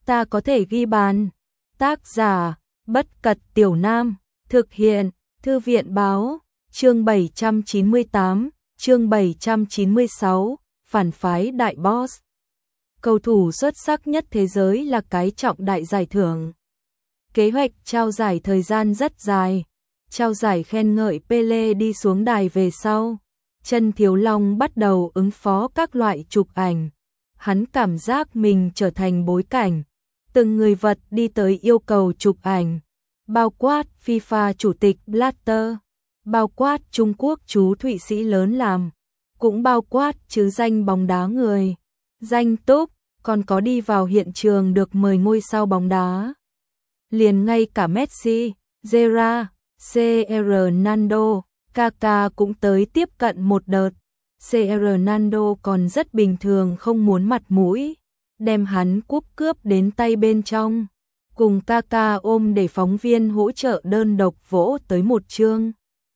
ta có thể ghi bàn. Tác giả, Bất Cật Tiểu Nam, thực hiện, Thư viện báo, chương 798, chương 796, phản phái đại boss. Cầu thủ xuất sắc nhất thế giới là cái trọng đại giải thưởng. Kế hoạch trao giải thời gian rất dài. Trao giải khen ngợi Pele đi xuống đài về sau. Trần Thiếu Long bắt đầu ứng phó các loại chụp ảnh. Hắn cảm giác mình trở thành bối cảnh. Từng người vật đi tới yêu cầu chụp ảnh. Bao quát FIFA chủ tịch Blatter, bao quát Trung Quốc chú Thụy Sĩ lớn làm, cũng bao quát chứ danh bóng đá người. Danh túc, còn có đi vào hiện trường được mời ngôi sao bóng đá. Liền ngay cả Messi, Gerrard, Ronaldo, Kaká cũng tới tiếp cận một đợt. Ronaldo còn rất bình thường không muốn mặt mũi, đem hắn cúp cướp đến tay bên trong, cùng Kaká ôm để phóng viên hỗ trợ đơn độc vỗ tới một chương.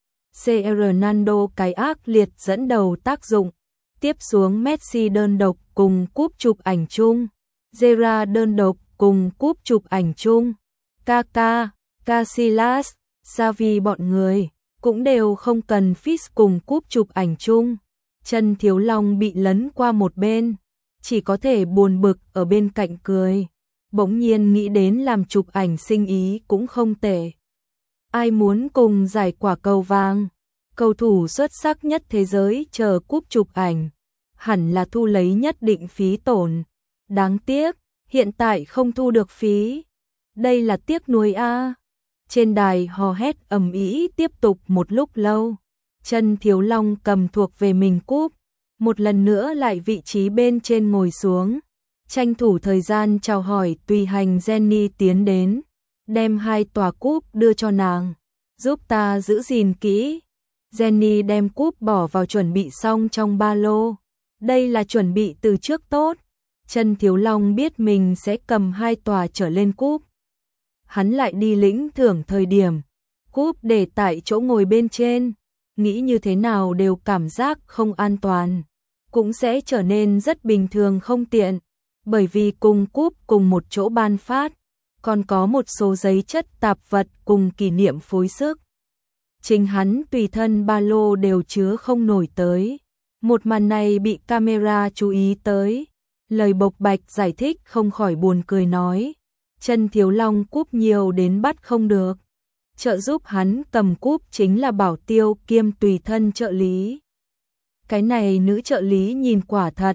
Ronaldo cái ác liệt dẫn đầu tác dụng, tiếp xuống Messi đơn độc cùng cúp chụp ảnh chung, Gerrard đơn độc cùng cúp chụp ảnh chung, Kaká, Casillas, Xavi bọn người cũng đều không cần Fizz cùng cúp chụp ảnh chung. Trần Thiếu Long bị lấn qua một bên, chỉ có thể buồn bực ở bên cạnh cười. Bỗng nhiên nghĩ đến làm chụp ảnh sinh ý cũng không tệ. Ai muốn cùng giải quả cầu vàng, cầu thủ xuất sắc nhất thế giới chờ cúp chụp ảnh, hẳn là thu lấy nhất định phí tổn. Đáng tiếc, hiện tại không thu được phí. Đây là tiếc nuối a. Trên đài hò hét ầm ĩ tiếp tục một lúc lâu. Trần Thiếu Long cầm thuộc về mình cúp, một lần nữa lại vị trí bên trên ngồi xuống, tranh thủ thời gian chào hỏi tùy hành Jenny tiến đến, đem 2 tòa cúp đưa cho nàng, giúp ta giữ gìn kỹ. Jenny đem cúp bỏ vào chuẩn bị xong trong ba lô. Đây là chuẩn bị từ trước tốt. Trần Thiếu Long biết mình sẽ cầm 2 tòa trở lên cúp. Hắn lại đi lĩnh thưởng thời điểm, cúp để tại chỗ ngồi bên trên, nghĩ như thế nào đều cảm giác không an toàn, cũng sẽ trở nên rất bình thường không tiện, bởi vì cùng cúp cùng một chỗ ban phát, còn có một số giấy chất tạp vật cùng kỷ niệm phối sức. Chính hắn tùy thân ba lô đều chứa không nổi tới. Một màn này bị camera chú ý tới, lời bộc bạch giải thích không khỏi buồn cười nói. Trần Thiếu Long cúp nhiều đến bắt không được. Trợ giúp hắn cầm cúp chính là bảo tiêu kiêm tùy thân trợ lý. Cái này nữ trợ lý nhìn quả thật,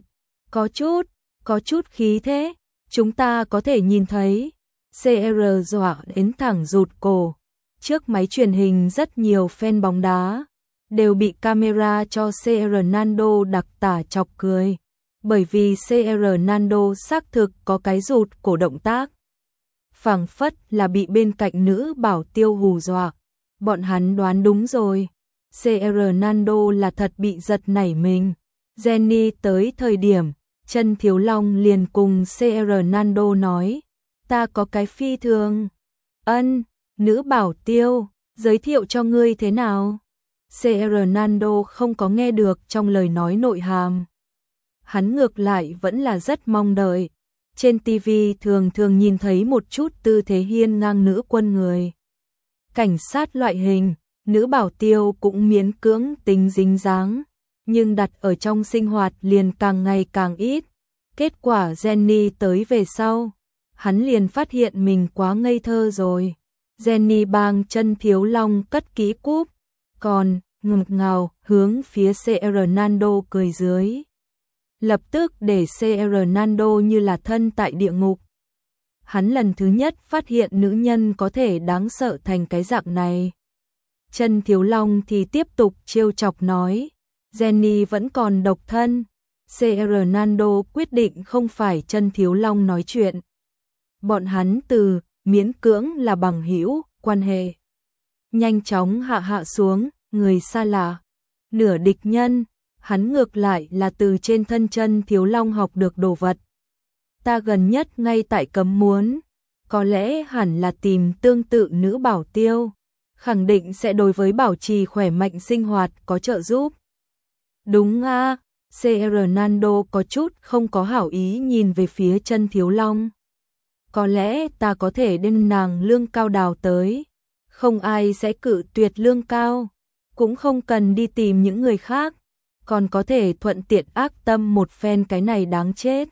có chút khí thế, chúng ta có thể nhìn thấy. CR dọa đến thẳng rụt cổ. Trước máy truyền hình rất nhiều fan bóng đá, đều bị camera cho Ronaldo đặc tả chọc cười. Bởi vì Ronaldo xác thực có cái rụt cổ động tác. Phảng phất là bị bên cạnh nữ bảo tiêu hù dọa. Bọn hắn đoán đúng rồi. Ronaldo là thật bị giật nảy mình. Jenny tới thời điểm, Trần Thiếu Long liền cùng Ronaldo nói, ta có cái phi thường. Nữ bảo tiêu, giới thiệu cho ngươi thế nào? Ronaldo không có nghe được trong lời nói nội hàm. Hắn ngược lại vẫn là rất mong đợi. Trên TV thường thường nhìn thấy một chút tư thế hiên ngang nữ quân người. Cảnh sát loại hình, nữ bảo tiêu cũng miễn cưỡng tính dính dáng, nhưng đặt ở trong sinh hoạt liền càng ngày càng ít. Kết quả Jenny tới về sau, hắn liền phát hiện mình quá ngây thơ rồi. Jenny bang Trần Thiếu Long cất kỹ cúp, còn ngực ngào hướng phía Ronaldo cười dưới. Lập tức để Ronaldo như là thân tại địa ngục. Hắn lần thứ nhất phát hiện nữ nhân có thể đáng sợ thành cái dạng này. Trần Thiếu Long thì tiếp tục trêu chọc nói, Jenny vẫn còn độc thân. Ronaldo quyết định không phải Trần Thiếu Long nói chuyện. Bọn hắn từ miễn cưỡng là bằng hữu, quan hệ nhanh chóng hạ xuống, người xa lạ, nửa địch nhân. Hắn ngược lại là từ trên thân Trần Thiếu Long học được đồ vật. Ta gần nhất ngay tại cấm muốn, có lẽ hẳn là tìm tương tự nữ bảo tiêu, khẳng định sẽ đối với bảo trì khỏe mạnh sinh hoạt có trợ giúp. Đúng a. Ronaldo có chút không có hảo ý nhìn về phía Trần Thiếu Long. có lẽ ta có thể đem nàng lương cao đào tới. Không ai sẽ cự tuyệt lương cao, cũng không cần đi tìm những người khác, còn có thể thuận tiện ác tâm một phen cái này đáng chết.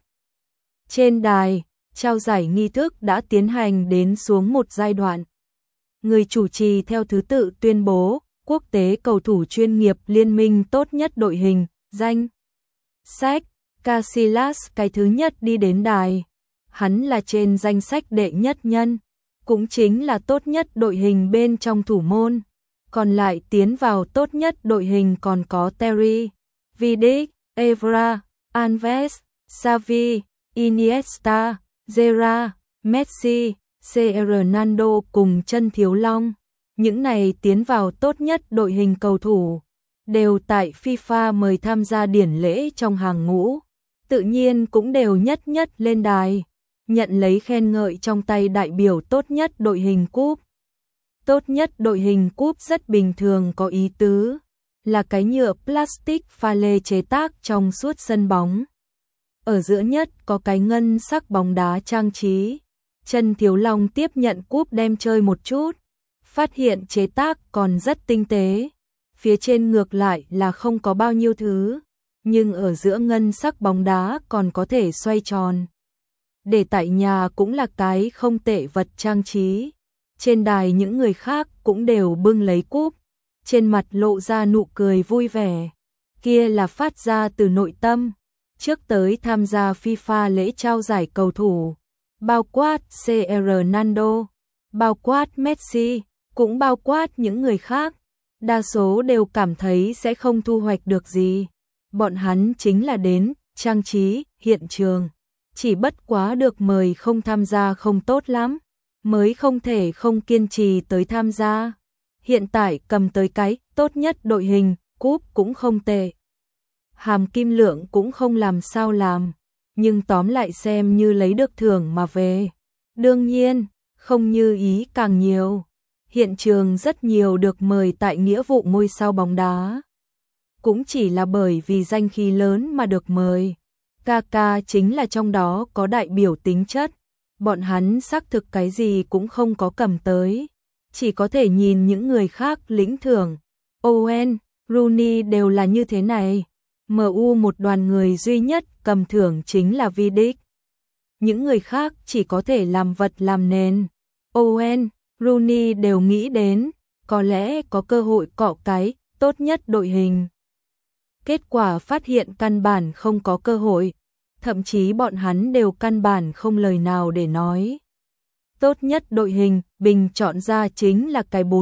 Trên đài, trao giải nghi thức đã tiến hành đến xuống một giai đoạn. Người chủ trì theo thứ tự tuyên bố quốc tế cầu thủ chuyên nghiệp liên minh tốt nhất đội hình, danh sách. Casillas cái thứ nhất đi đến đài. Hắn là trên danh sách đệ nhất nhân, cũng chính là tốt nhất đội hình bên trong thủ môn. Còn lại tiến vào tốt nhất đội hình còn có Terry, Vidic, Evra, Alves, Xavi, Iniesta, Gerrard, Messi, Ronaldo cùng Chân Thiếu Long. Những này tiến vào tốt nhất đội hình cầu thủ đều tại FIFA mời tham gia điển lễ trong hàng ngũ, tự nhiên cũng đều nhất nhất lên đài, nhận lấy khen ngợi trong tay đại biểu tốt nhất đội hình cúp. Tốt nhất đội hình cúp rất bình thường có ý tứ, là cái nhựa plastic pha lê chế tác trong suốt sân bóng. Ở giữa nhất có cái ngân sắc bóng đá trang trí. Chân Thiếu Long tiếp nhận cúp đem chơi một chút, phát hiện chế tác còn rất tinh tế. Phía trên ngược lại là không có bao nhiêu thứ, nhưng ở giữa ngân sắc bóng đá còn có thể xoay tròn. Để tại nhà cũng là cái không tệ vật trang trí. Trên đài những người khác cũng đều bưng lấy cúp, trên mặt lộ ra nụ cười vui vẻ. Kia là phát ra từ nội tâm. Trước tới tham gia FIFA lễ trao giải cầu thủ, bao quát Ronaldo, bao quát Messi, cũng bao quát những người khác, đa số đều cảm thấy sẽ không thu hoạch được gì. Bọn hắn chính là đến trang trí hiện trường, chỉ bất quá được mời không tham gia không tốt lắm, mới không thể không kiên trì tới tham gia. Hiện tại cầm tới cái tốt nhất đội hình, cúp cũng không tệ. Hàm kim lượng cũng không làm sao làm, nhưng tóm lại xem như lấy được thưởng mà về. Đương nhiên, không như ý càng nhiều. Hiện trường rất nhiều được mời tại nghĩa vụ ngôi sao bóng đá. Cũng chỉ là bởi vì danh khí lớn mà được mời. Kaka chính là trong đó có đại biểu tính chất. Bọn hắn xác thực cái gì cũng không có cầm tới, chỉ có thể nhìn những người khác lĩnh thưởng. Owen, Rooney đều là như thế này. MU một đoàn người duy nhất cầm thưởng chính là Vidic. Những người khác chỉ có thể làm vật làm nền. Owen, Rooney đều nghĩ đến, có lẽ có cơ hội cọ cái tốt nhất đội hình. Kết quả phát hiện căn bản không có cơ hội, thậm chí bọn hắn đều căn bản không lời nào để nói. Tốt nhất đội hình, bình chọn ra chính là cái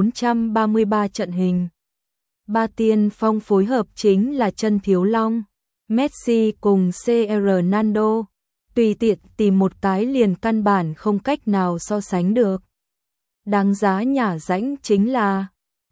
433 trận hình. Ba tiên phong phối hợp chính là Chân Thiếu Long, Messi cùng Ronaldo. Tùy tiện tìm một cái liền căn bản không cách nào so sánh được. Đáng giá nhả rãnh chính là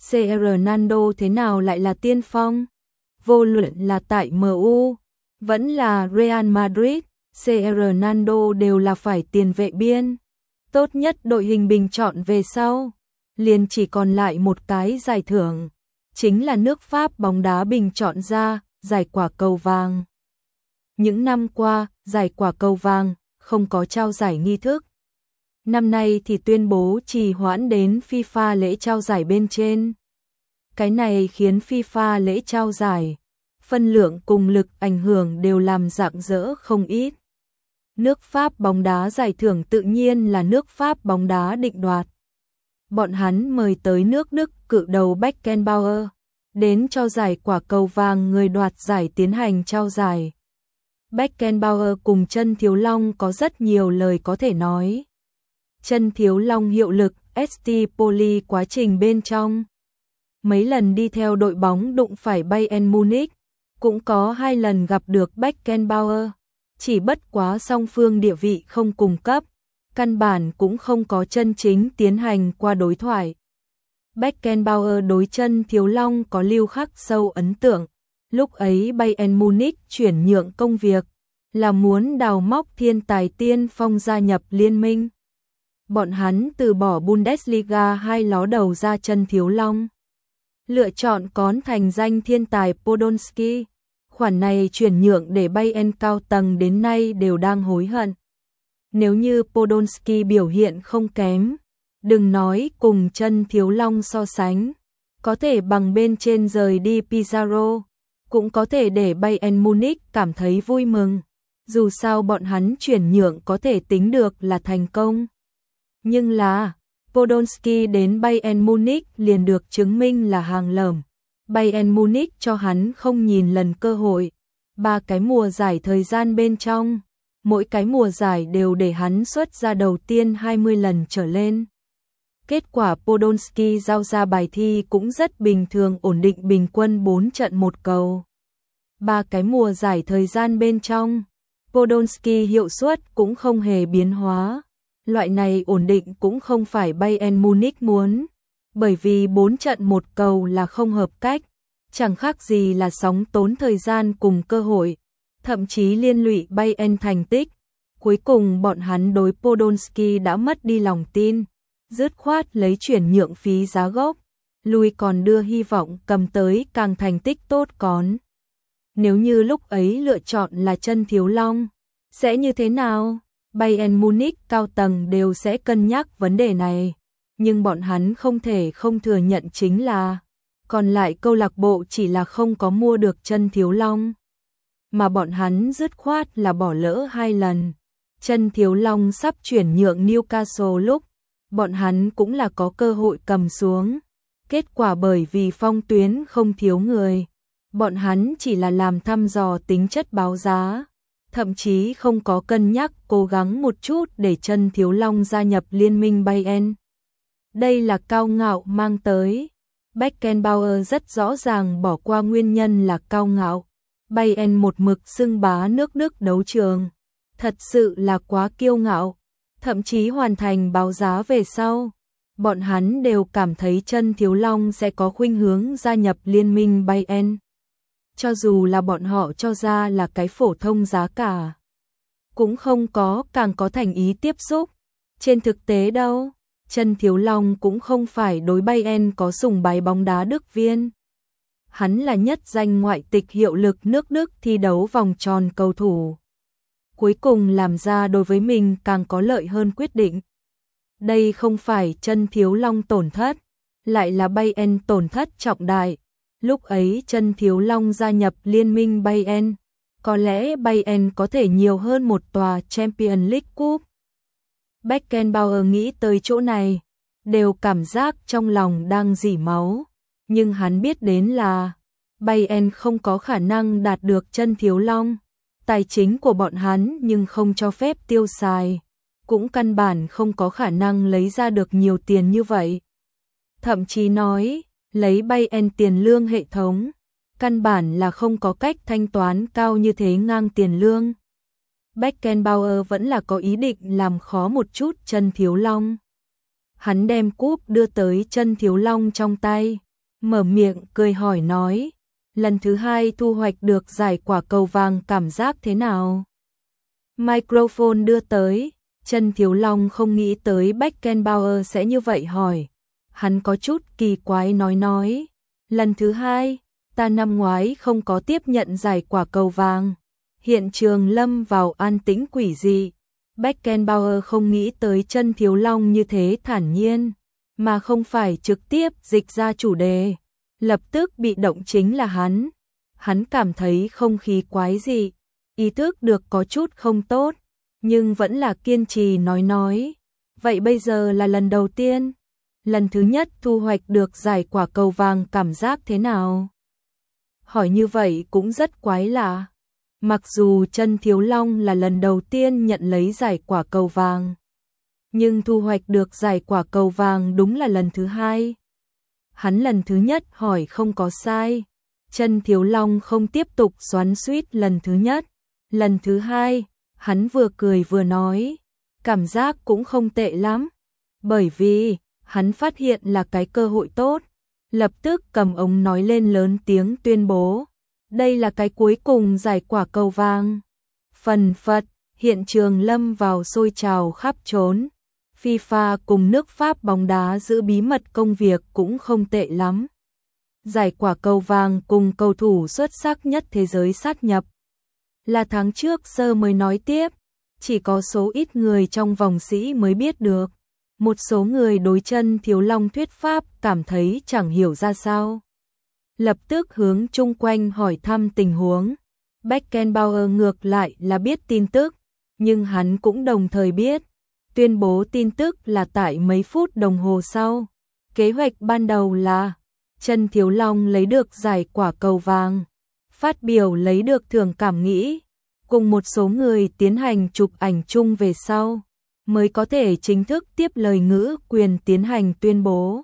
Ronaldo thế nào lại là tiên phong? Vô luận là tại MU, vẫn là Real Madrid, Ronaldo đều là phải tiền vệ biên. Tốt nhất đội hình bình chọn về sau, liền chỉ còn lại một cái giải thưởng, chính là nước Pháp bóng đá bình chọn ra, giải quả cầu vàng. Những năm qua, giải quả cầu vàng không có trao giải nghi thức. Năm nay thì tuyên bố trì hoãn đến FIFA lễ trao giải bên trên. Cái này khiến FIFA lễ trao giải, phân lượng cùng lực ảnh hưởng đều làm rạng rỡ không ít. Nước Pháp bóng đá giải thưởng tự nhiên là nước Pháp bóng đá định đoạt. Bọn hắn mời tới nước Đức cự đầu Beckenbauer, đến cho giải quả cầu vàng người đoạt giải tiến hành trao giải. Beckenbauer cùng Chân Thiếu Long có rất nhiều lời có thể nói. Chân Thiếu Long hiệu lực ST Poli quá trình bên trong. Mấy lần đi theo đội bóng đụng phải Bayern Munich, cũng có 2 lần gặp được Beckenbauer. Chỉ bất quá song phương địa vị không cùng cấp, căn bản cũng không có chân chính tiến hành qua đối thoại. Beckenbauer đối Chân Thiếu Long có lưu khắc sâu ấn tượng. Lúc ấy Bayern Munich chuyển nhượng công việc, là muốn đào móc thiên tài tiên phong gia nhập liên minh. Bọn hắn từ bỏ Bundesliga 2 ló đầu ra Chân Thiếu Long, lựa chọn cón thành danh thiên tài Podolski. Khoản này chuyển nhượng để Bayern cao tầng đến nay đều đang hối hận. Nếu như Podolski biểu hiện không kém, đừng nói cùng Chân Thiếu Long so sánh, có thể bằng bên trên rời đi Pizarro, cũng có thể để Bayern Munich cảm thấy vui mừng. Dù sao bọn hắn chuyển nhượng có thể tính được là thành công. Nhưng là, Podolski đến Bayern Munich liền được chứng minh là hàng lởm. Bayern Munich cho hắn không nhìn lần cơ hội. 3 cái mùa giải thời gian bên trong, mỗi cái mùa giải đều để hắn xuất ra đầu tiên 20 lần trở lên. Kết quả Podolski giao ra bài thi cũng rất bình thường, ổn định bình quân 4 trận 1 cầu. 3 cái mùa giải thời gian bên trong, Podolski hiệu suất cũng không hề biến hóa. Loại này ổn định cũng không phải Bayern Munich muốn, bởi vì 4 trận 1 cầu là không hợp cách, chẳng khác gì là sóng tốn thời gian cùng cơ hội, thậm chí liên lụy Bayern thành tích. Cuối cùng bọn hắn đối Podolski đã mất đi lòng tin, dứt khoát lấy chuyển nhượng phí giá gốc, lui còn đưa hy vọng cầm tới càng thành tích tốt còn. Nếu như lúc ấy lựa chọn là Chân Thiếu Long, sẽ như thế nào? Bayern Munich cao tầng đều sẽ cân nhắc vấn đề này, nhưng bọn hắn không thể không thừa nhận chính là còn lại câu lạc bộ chỉ là không có mua được Chân Thiếu Long, mà bọn hắn dứt khoát là bỏ lỡ 2 lần. Chân Thiếu Long sắp chuyển nhượng Newcastle lúc, bọn hắn cũng là có cơ hội cầm xuống. Kết quả bởi vì phong tuyến không thiếu người, bọn hắn chỉ là làm thăm dò tính chất báo giá, thậm chí không có cân nhắc cố gắng một chút để Chân Thiếu Long gia nhập liên minh Bayern. Đây là cao ngạo mang tới. Beckenbauer rất rõ ràng bỏ qua nguyên nhân là cao ngạo. Bayern một mực xưng bá nước Đức đấu trường, thật sự là quá kiêu ngạo, thậm chí hoàn thành báo giá về sau. Bọn hắn đều cảm thấy Chân Thiếu Long sẽ có khuynh hướng gia nhập liên minh Bayern. Cho dù là bọn họ cho ra là cái phổ thông giá cả, cũng không có, càng có thành ý tiếp xúc. Trên thực tế đâu, Chân Thiếu Long cũng không phải đối Bayern có sùng bái bóng đá Đức viên. Hắn là nhất danh ngoại tịch hiệu lực nước Đức thi đấu vòng tròn cầu thủ. Cuối cùng làm ra đối với mình càng có lợi hơn quyết định. Đây không phải Chân Thiếu Long tổn thất, lại là Bayern tổn thất trọng đại. Lúc ấy Chân Thiếu Long gia nhập liên minh Bayern, có lẽ Bayern có thể nhiều hơn một tòa Champions League Cup. Beckenbauer nghĩ tới chỗ này, đều cảm giác trong lòng đang rỉ máu, nhưng hắn biết đến là Bayern không có khả năng đạt được Chân Thiếu Long. Tài chính của bọn hắn nhưng không cho phép tiêu xài, cũng căn bản không có khả năng lấy ra được nhiều tiền như vậy. Thậm chí nói, lấy Bayern tiền lương hệ thống, căn bản là không có cách thanh toán cao như thế ngang tiền lương. Beckenbauer vẫn là có ý định làm khó một chút Chân Thiếu Long. Hắn đem cúp đưa tới Chân Thiếu Long trong tay, mở miệng cười hỏi nói, lần thứ 2 thu hoạch được giải quả cầu vàng cảm giác thế nào? Microphone đưa tới, Chân Thiếu Long không nghĩ tới Beckenbauer sẽ như vậy hỏi. Hắn có chút kỳ quái nói, lần thứ 2, ta năm ngoái không có tiếp nhận giải quả cầu vàng. Hiện trường lâm vào an tĩnh quỷ dị. Beckenbauer không nghĩ tới Chân Thiếu Long như thế thản nhiên, mà không phải trực tiếp dịch ra chủ đề. Lập tức bị động chính là hắn. Hắn cảm thấy không khí quái dị, ý thức được có chút không tốt, nhưng vẫn là kiên trì nói. Vậy bây giờ là lần đầu tiên, lần thứ nhất thu hoạch được giải quả cầu vàng cảm giác thế nào? Hỏi như vậy cũng rất quái lạ. Mặc dù Chân Thiếu Long là lần đầu tiên nhận lấy giải quả cầu vàng, nhưng thu hoạch được giải quả cầu vàng đúng là lần thứ 2. Hắn lần thứ nhất hỏi không có sai. Chân Thiếu Long không tiếp tục xoắn xuýt lần thứ nhất. Lần thứ 2, hắn vừa cười vừa nói, cảm giác cũng không tệ lắm. Bởi vì, hắn phát hiện là cái cơ hội tốt. Lập tức cầm ống nói lên lớn tiếng tuyên bố. Đây là cái cuối cùng giải quả cầu vàng. Phần phật, hiện trường lâm vào sôi trào khắp trốn. FIFA cùng nước Pháp bóng đá giữ bí mật công việc cũng không tệ lắm. Giải quả cầu vàng cùng cầu thủ xuất sắc nhất thế giới sát nhập. Là tháng trước Sơ mới nói tiếp, chỉ có số ít người trong vòng sĩ mới biết được. Một số người đối Chân Thiếu Long thuyết pháp cảm thấy chẳng hiểu ra sao. Lập tức hướng chung quanh hỏi thăm tình huống. Beckenbauer ngược lại là biết tin tức, nhưng hắn cũng đồng thời biết. Tuyên bố tin tức là tại mấy phút đồng hồ sau. Kế hoạch ban đầu là Chân Thiếu Long lấy được giải quả cầu vàng, phát biểu lấy được thưởng cảm nghĩ, cùng một số người tiến hành chụp ảnh chung về sau, mới có thể chính thức tiếp lời ngữ quyền tiến hành tuyên bố.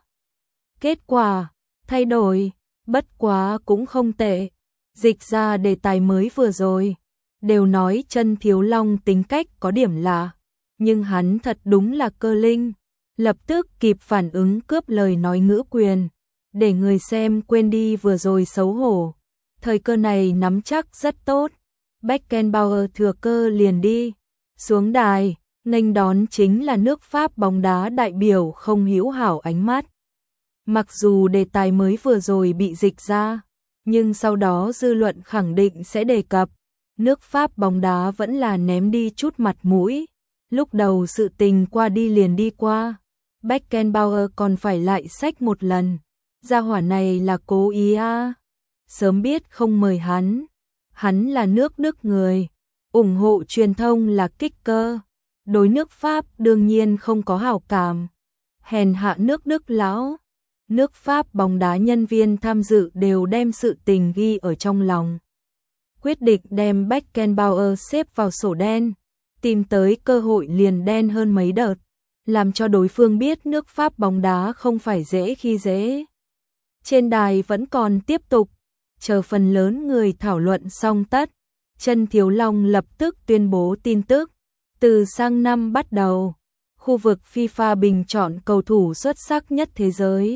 Kết quả, thay đổi, bất quá cũng không tệ. Dịch ra đề tài mới vừa rồi, đều nói Chân Thiếu Long tính cách có điểm lạ, nhưng hắn thật đúng là cơ linh, lập tức kịp phản ứng cướp lời nói ngữ quyền, để người xem quên đi vừa rồi xấu hổ. Thời cơ này nắm chắc rất tốt. Beckenbauer thừa cơ liền đi xuống đài, nghênh đón chính là nước Pháp bóng đá đại biểu không hữu hảo ánh mắt. Mặc dù đề tài mới vừa rồi bị dịch ra, nhưng sau đó dư luận khẳng định sẽ đề cập. Nước Pháp bóng đá vẫn là ném đi chút mặt mũi. Lúc đầu sự tình qua đi liền đi qua, Beckenbauer còn phải lại xách một lần. Gia hỏa này là cố ý à? Sớm biết không mời hắn. Hắn là nước Đức người, ủng hộ truyền thông là kicker. Đối nước Pháp đương nhiên không có hảo cảm. Hèn hạ nước Đức lão. Nước Pháp bóng đá nhân viên tham dự đều đem sự tình ghi ở trong lòng. Quyết định đem Beckenbauer xếp vào sổ đen, tìm tới cơ hội liền đen hơn mấy đợt, làm cho đối phương biết nước Pháp bóng đá không phải dễ khi dễ. Trên đài vẫn còn tiếp tục, chờ phần lớn người thảo luận xong tất, Chân Thiếu Long lập tức tuyên bố tin tức. Từ sang năm bắt đầu, khu vực FIFA bình chọn cầu thủ xuất sắc nhất thế giới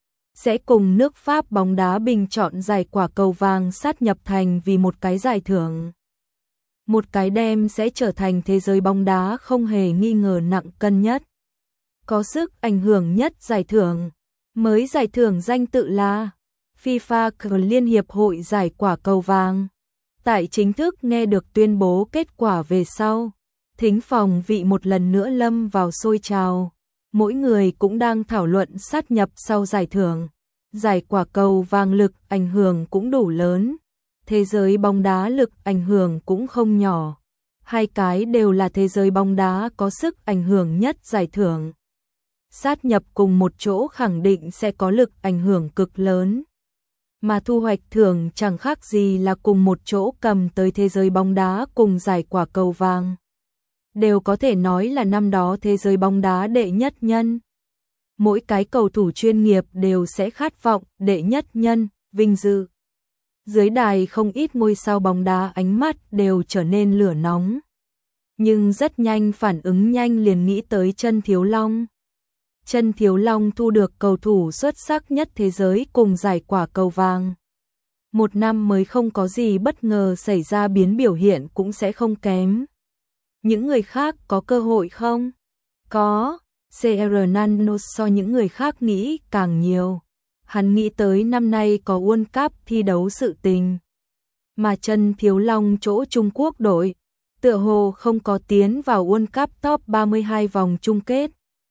sẽ cùng nước Pháp bóng đá bình chọn giải quả cầu vàng sát nhập thành vì một cái giải thưởng. Một cái đem sẽ trở thành thế giới bóng đá không hề nghi ngờ nặng cân nhất, có sức ảnh hưởng nhất giải thưởng. Mới giải thưởng danh tự là FIFA Liên hiệp hội giải quả cầu vàng. Tại chính thức nghe được tuyên bố kết quả về sau, thính phòng vị một lần nữa lâm vào sôi trào. Mỗi người cũng đang thảo luận sát nhập sau giải thưởng. Giải quả cầu vàng lực ảnh hưởng cũng đủ lớn. Thế giới bóng đá lực ảnh hưởng cũng không nhỏ. Hai cái đều là thế giới bóng đá có sức ảnh hưởng nhất giải thưởng. Sát nhập cùng một chỗ khẳng định sẽ có lực ảnh hưởng cực lớn. Mà thu hoạch thưởng chẳng khác gì là cùng một chỗ cầm tới thế giới bóng đá cùng giải quả cầu vàng. Đều có thể nói là năm đó thế giới bóng đá đệ nhất nhân. Mỗi cái cầu thủ chuyên nghiệp đều sẽ khát vọng đệ nhất nhân, vinh dự. Dưới đài không ít ngôi sao bóng đá ánh mắt đều trở nên lửa nóng. Nhưng rất nhanh phản ứng nhanh liền nghĩ tới Chân Thiếu Long. Chân Thiếu Long thu được cầu thủ xuất sắc nhất thế giới cùng giải quả cầu vàng. Một năm mới không có gì bất ngờ xảy ra, biến biểu hiện cũng sẽ không kém. Những người khác có cơ hội không? Có, CR Nano so những người khác nghĩ càng nhiều. Hắn nghĩ tới năm nay có World Cup thi đấu sự tình. Mà Chân Thiếu Long chỗ Trung Quốc đội, tựa hồ không có tiến vào World Cup top 32 vòng chung kết.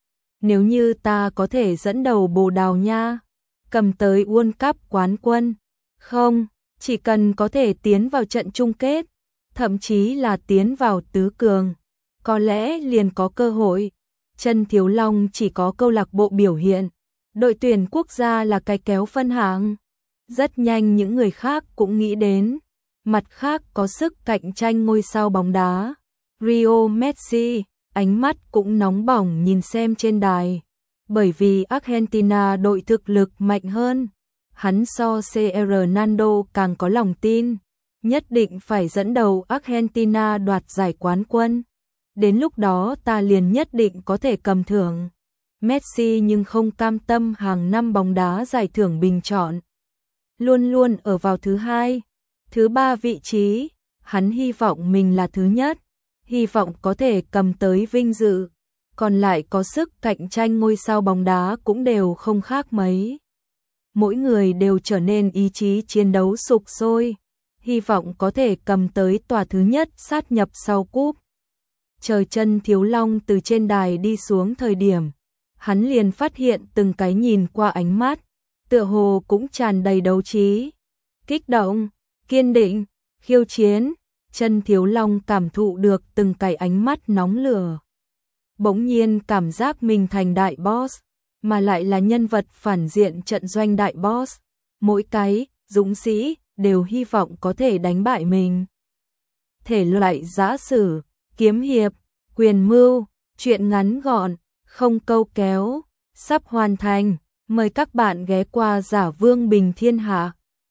Nếu như ta có thể dẫn đầu Bồ Đào Nha, cầm tới World Cup quán quân, không, chỉ cần có thể tiến vào trận chung kết, thậm chí là tiến vào tứ cường, có lẽ liền có cơ hội. Chân Thiếu Long chỉ có câu lạc bộ biểu hiện, đội tuyển quốc gia là cái kéo phân hạng. Rất nhanh những người khác cũng nghĩ đến, mặt khác có sức cạnh tranh ngôi sao bóng đá, Rio Messi. Ánh mắt cũng nóng bỏng nhìn xem trên đài, bởi vì Argentina đội thực lực mạnh hơn, hắn so CR Ronaldo càng có lòng tin, nhất định phải dẫn đầu Argentina đoạt giải quán quân. Đến lúc đó ta liền nhất định có thể cầm thưởng. Messi nhưng không cam tâm hàng năm bóng đá giải thưởng bình chọn, luôn luôn ở vào thứ hai, thứ ba vị trí, hắn hy vọng mình là thứ nhất. Hy vọng có thể cầm tới vinh dự, còn lại có sức cạnh tranh ngôi sao bóng đá cũng đều không khác mấy. Mỗi người đều trở nên ý chí chiến đấu sục sôi, hy vọng có thể cầm tới tòa thứ nhất sát nhập sau cúp. Chờ chân Thiếu Long từ trên đài đi xuống thời điểm, hắn liền phát hiện từng cái nhìn qua ánh mắt, tựa hồ cũng tràn đầy đấu trí, kích động, kiên định, khiêu chiến. Chân Thiếu Long cảm thụ được từng cái ánh mắt nóng lửa. Bỗng nhiên cảm giác mình thành đại boss, mà lại là nhân vật phản diện trận doanh đại boss. Mỗi cái dũng sĩ đều hy vọng có thể đánh bại mình. Thể loại giã sử, kiếm hiệp, quyền mưu, truyện ngắn gọn, không câu kéo, sắp hoàn thành. Mời các bạn ghé qua Giả Vương Bình Thiên Hạ.